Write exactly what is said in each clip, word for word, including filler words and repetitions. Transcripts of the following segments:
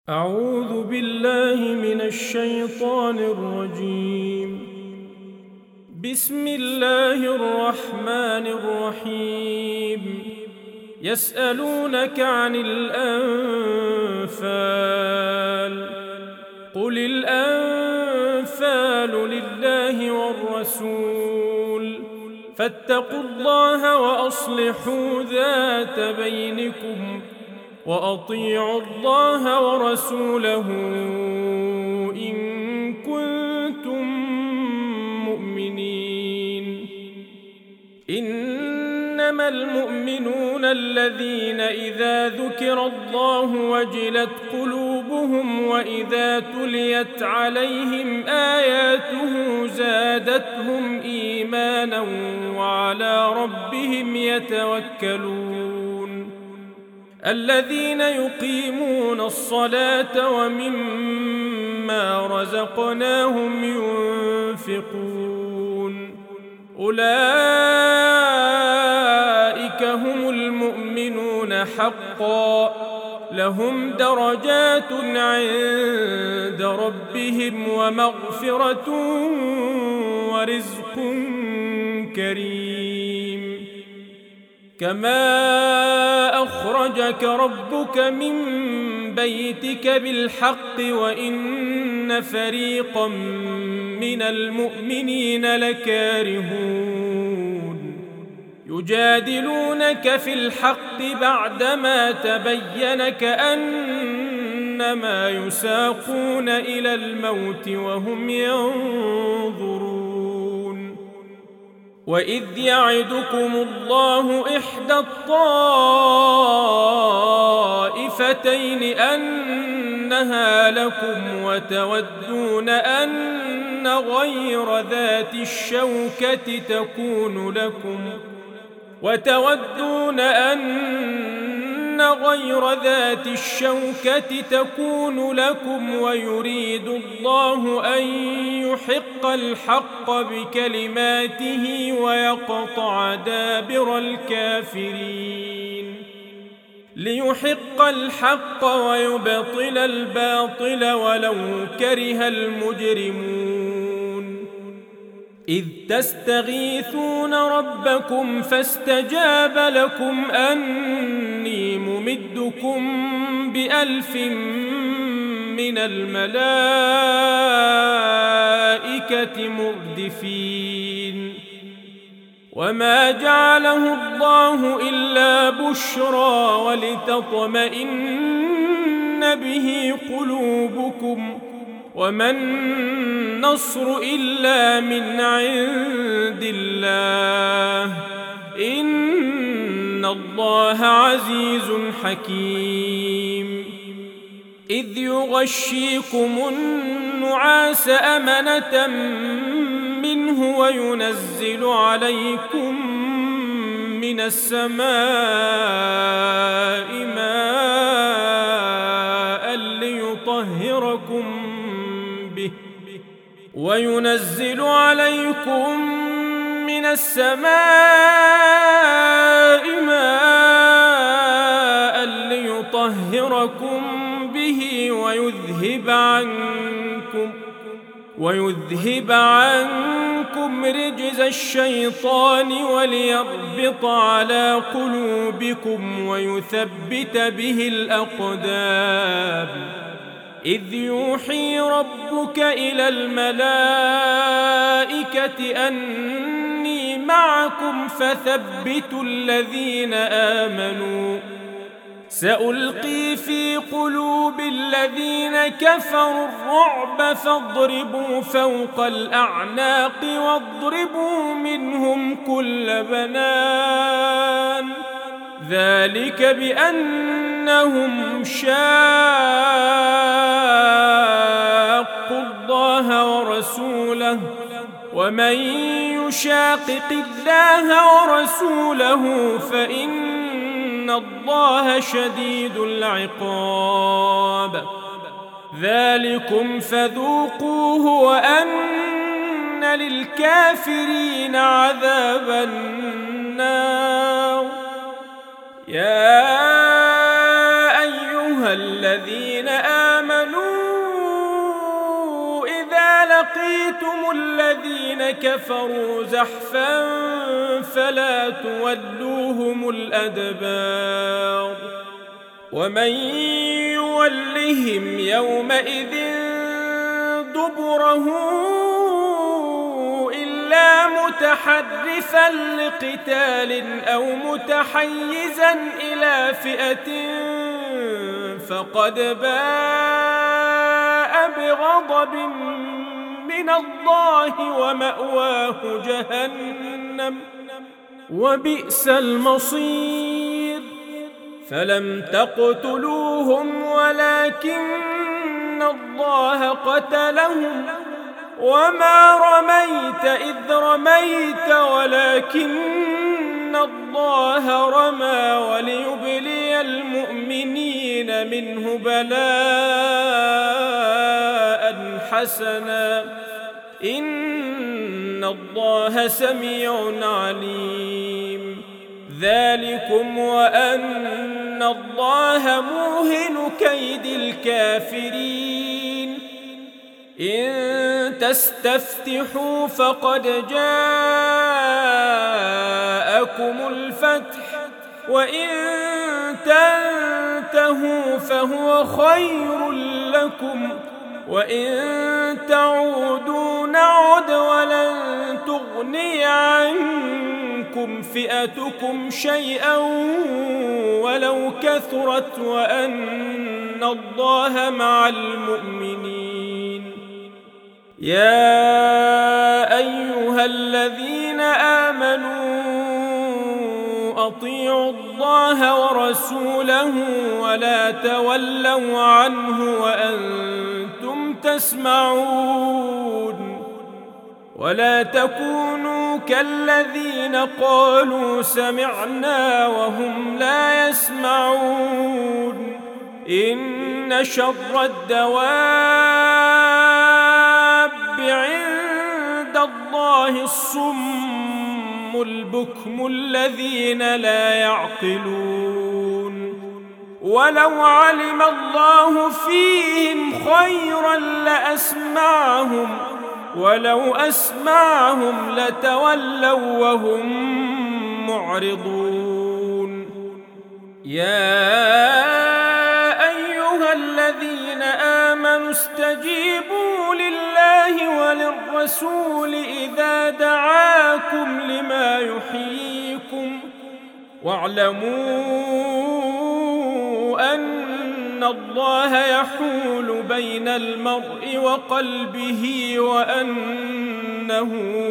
أعوذ بالله من الشيطان الرجيم. بسم الله الرحمن الرحيم. يسألونك عن الأنفال قل الأنفال لله والرسول فاتقوا الله وأصلحوا ذات بينكم وأطيعوا الله ورسوله إن كنتم مؤمنين. إنما المؤمنون الذين إذا ذكر الله وجلت قلوبهم وإذا تليت عليهم آياته زادتهم إيمانا وعلى ربهم يتوكلون. الذين يقيمون الصلاة ومما رزقناهم ينفقون أولئك هم المؤمنون حقا لهم درجات عند ربهم ومغفرة ورزق كريم. كما أخرجك ربك من بيتك بالحق وإن فريقا من المؤمنين لكارهون يجادلونك في الحق بعدما تبين كأنما يساقون إلى الموت وهم ينظرون. وإذ يعدكم الله إحدى الطائفتين أنها لكم وتودون أن غير ذات الشوكة تكون لكم وتودون أن غير ذات الشوكة تكون لكم ويريد الله أن يحق الحق بكلماته ويقطع دابر الكافرين ليحق الحق ويبطل الباطل ولو كره المجرمون. إذ تستغيثون ربكم فاستجاب لكم أني ممدكم بألف من الملائكة مردفين. وما جعله الله إلا بشرى ولتطمئن به قلوبكم وما النصر إلا من عند الله إن الله عزيز حكيم. إذ يغشيكم النعاس أمنة منه وينزل عليكم من السماء ماء ليطهركم به وينزل عليكم من السماء ماء ليطهركم به ويذهب عنكم ويذهب عنكم رجز الشيطان وليربط على قلوبكم ويثبت به الأقدام. إذ يوحي ربك إلى الملائكة أني معكم فثبتوا الذين آمنوا سألقي في قلوب الذين كفروا الرعب فاضربوا فوق الأعناق واضربوا منهم كل بنان ذلك بأنهم شاقوا الله ورسوله ومن يشاقق الله ورسوله فإن إن الله شديد العقاب. ذلكم فذوقوه وأن للكافرين عذاب النار. يا أيها الذين آمنوا لقيتم الذين كفروا زحفا فلا تولوهم الأدبار ومن يولهم يومئذ دبره إلا متحرفا لقتال أو متحيزا إلى فئة فقد باء بغضب من الله ومأواه جهنم وبئس المصير فلم تقتلوهم ولكن الله قتلهم وما رميت إذ رميت ولكن الله رمى وليبلي المؤمنين منه بلاء حسنا إن الله سميع عليم ذلكم وأن الله موهن كيد الكافرين إن تستفتحوا فقد جاءكم الفتح وإن تنتهوا فهو خير لكم وإن تعودوا نعد ولن تغني عنكم فئتكم شيئا ولو كثرت وأن الله مع المؤمنين يا أيها الذين آمنوا أطيعوا الله ورسوله ولا تولوا عنه وأنتم تسمعون ولا تكونوا كالذين قالوا سمعنا وهم لا يسمعون إن شر الدواب عند الله الصم البكم الذين لا يعقلون ولو علم الله فيهم خيرا لأسمعهم ولو أسمعهم لتولوا وهم معرضون يا أيها الذين آمنوا استجيبوا لله وللرسول إذا دعاكم لما يحييكم واعلموا أن الله يحول بين المرء وقلبه وأنه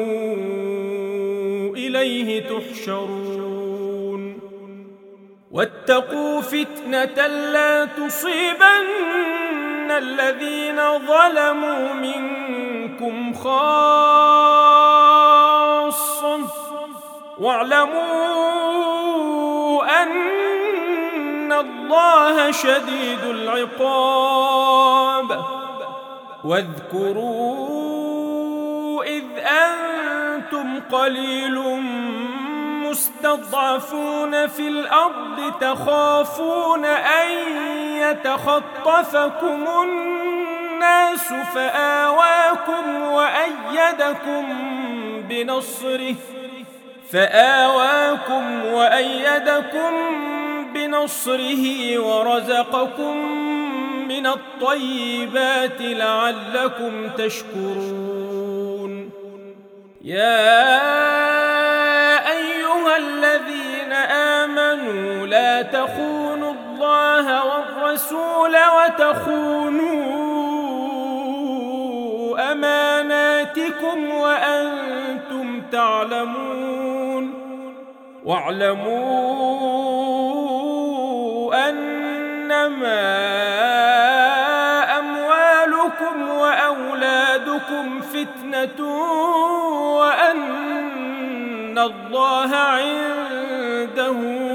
إليه تحشرون واتقوا فتنة لا تصيبن الذين ظلموا منكم خاصة واعلموا أن الله شديد العقاب واذكروا إذ أنتم قليل مستضعفون في الأرض تخافون أن يتخطفكم الناس فآواكم وأيدكم بنصره فآواكم وأيدكم بنصره ورزقكم من الطيبات لعلكم تشكرون يا أيها الذين آمنوا لا تخونوا الله والرسول وتخونوا أماناتكم وأنتم تعلمون واعلموا أنما أموالكم وأولادكم فتنة وأن الله عنده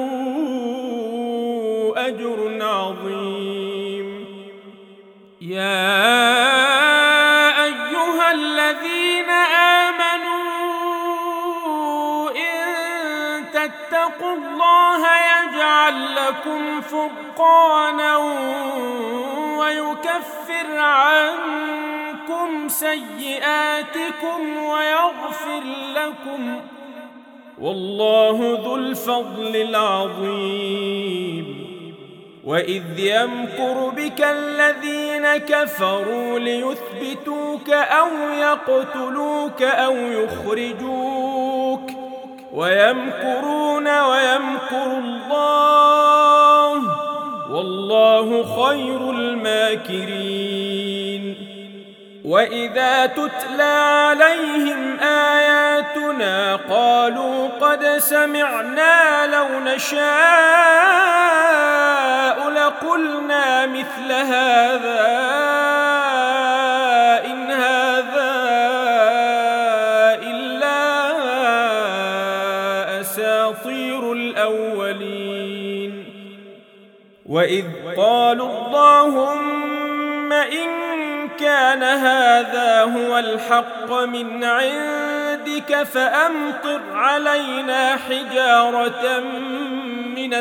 أجر عظيم يا أيها الذين آمنوا إن تتقوا الله يجعل لكم فرقانا ويكفر عنكم عنكم سيئاتكم ويغفر لكم والله ذو الفضل العظيم وإذ يمكر بك الذين كفروا ليثبتوك أو يقتلوك أو يخرجوك ويمكرون ويمكر الله والله خير الماكرين وإذا تتلى عليهم آياتنا قالوا قد سمعنا لو نشاء لقلنا مثل هذا إن هذا إلا أساطير الأولين وإذ قالوا اللهم إن كان هذا هو الحق من عندك فأمطر علينا حجارة من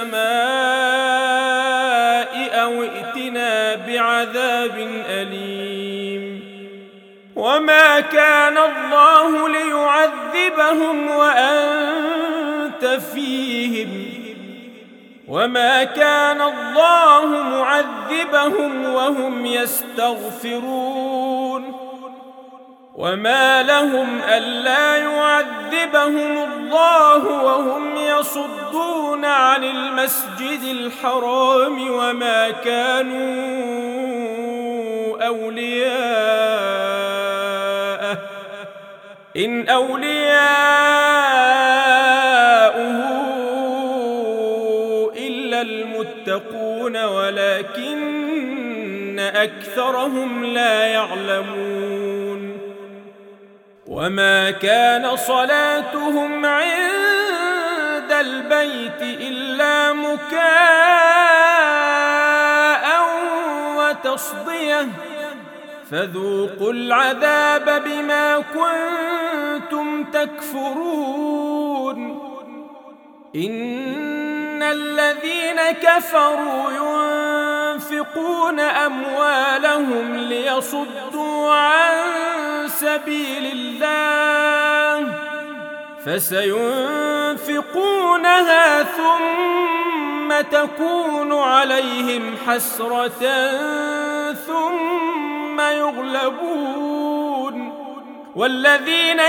السماء أو ائتنا بعذاب أليم وما كان الله ليعذبهم وأنت فيهم وما كان الله معذبهم وهم يستغفرون وما لهم ألا يعذبهم الله وهم يصدون عن المسجد الحرام وما كانوا أولياءه إن أولياؤه المتقون ولكن أكثرهم لا يعلمون وما كان صلاتهم عند البيت إلا مكاء وتصدية فذوقوا العذاب بما كنتم تكفرون إن الذين كفروا ينفقون أموالهم ليصدوا عن سبيل الله فسينفقونها ثم تكون عليهم حسرة ثم يغلبون والذين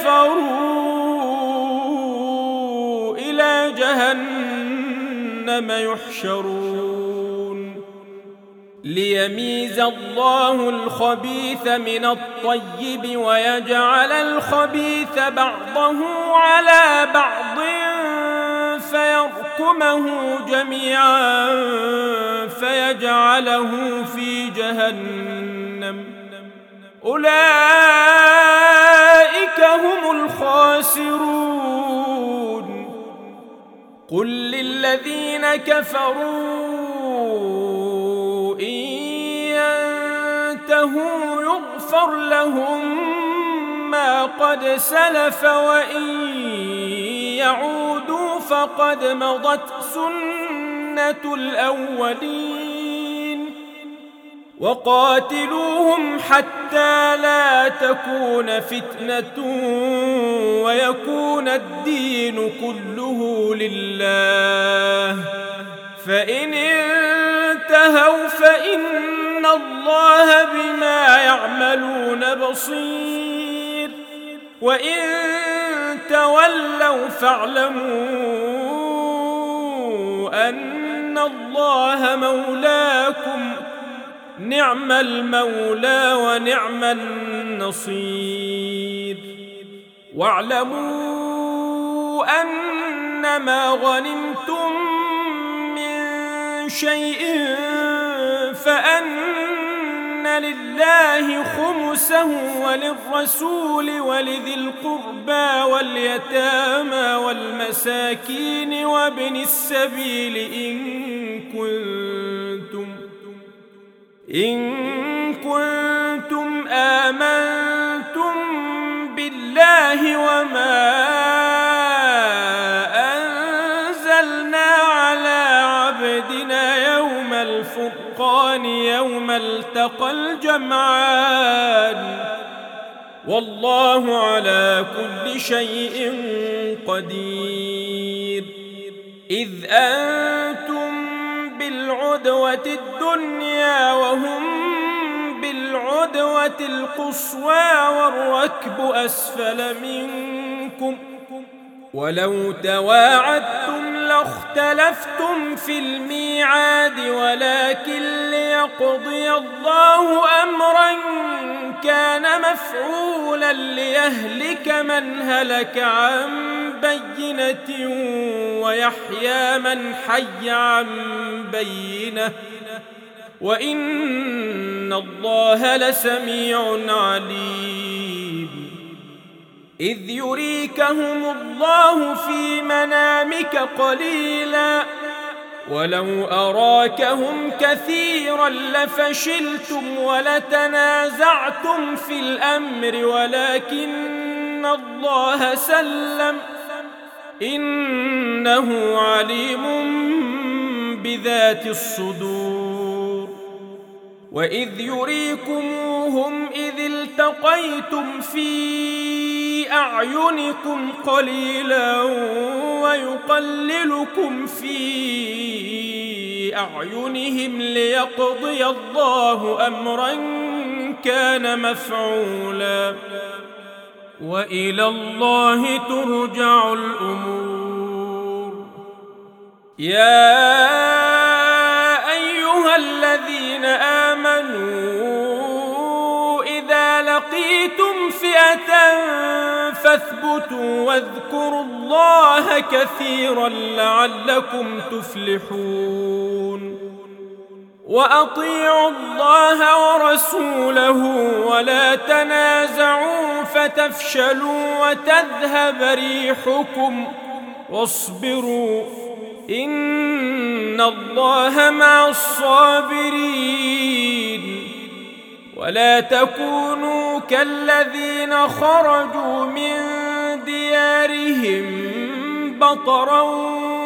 كفروا إلى جهنم يحشرون ليميز الله الخبيث من الطيب ويجعل الخبيث بعضه على بعض فيركمه جميعا فيجعله في جهنم أولئك هم الخاسرون قل للذين كفروا إن ينتهوا يغفر لهم ما قد سلف وإن يعودوا فقد مضت سنة الأولين وقاتلوهم حتى لا تكون فتنة ويكون الدين كله لله فإن انتهوا فإن الله بما يعملون بصير وإن تولوا فاعلموا أن الله مولاكم نعم المولى ونعم النصير واعلموا أنما غنمتم من شيء فأن لله خمسه وللرسول ولذي القربى واليتامى والمساكين وابن السبيل إن كنتم إن كنتم آمنتم بالله وما أنزلنا على عبدنا يوم الفرقان يوم التقى الجمعان والله على كل شيء قدير. إذ أنتم بالعدوة الدنيا وهم بالعدوة القصوى والركب أسفل منكم ولو تواعدتم لاختلفتم في الميعاد ولكن ليقضي الله أمرا كان مفعولا ليهلك من هلك عن بينة ويحيى من حي عن بينة وإن الله لسميع عليم. إذ يريكهم الله في منامك قليلا ولو أراكهم كثيرا لفشلتم ولتنازعتم في الأمر ولكن الله سلم إنه عليم بذات الصدور. وإذ يريكموهم إذ التقيتم في أعينكم قليلا ويقللكم في أعينهم ليقضي الله أمرا كان مفعولا وإلى الله ترجع الأمور. يا أيها الذين آمنوا إذا لقيتم فئة فاثبتوا واذكروا الله كثيرا لعلكم تفلحون. وأطيعوا الله ورسوله ولا تنازعوا فتفشلوا وتذهب ريحكم واصبروا إن الله مع الصابرين. ولا تكونوا كالذين خرجوا من ديارهم بطرا